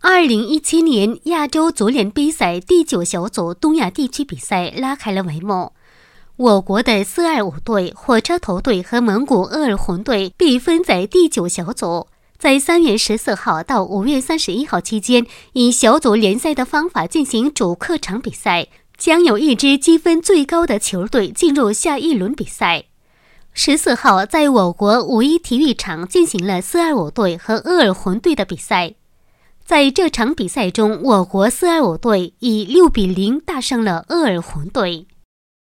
2017年亚洲足联杯赛第9小组东亚地区比赛拉开了帷幕。我国的425队、火车头队和蒙古鄂尔浑队被分在第9小组，在3月14号到5月31号期间，以小组联赛的方法进行主客场比赛，将有一支积分最高的球队进入下一轮比赛。14号，在我国5·1体育场进行了425队和鄂尔浑队的比赛。在这场比赛中，我国425队以6-0大胜了鄂尔浑队。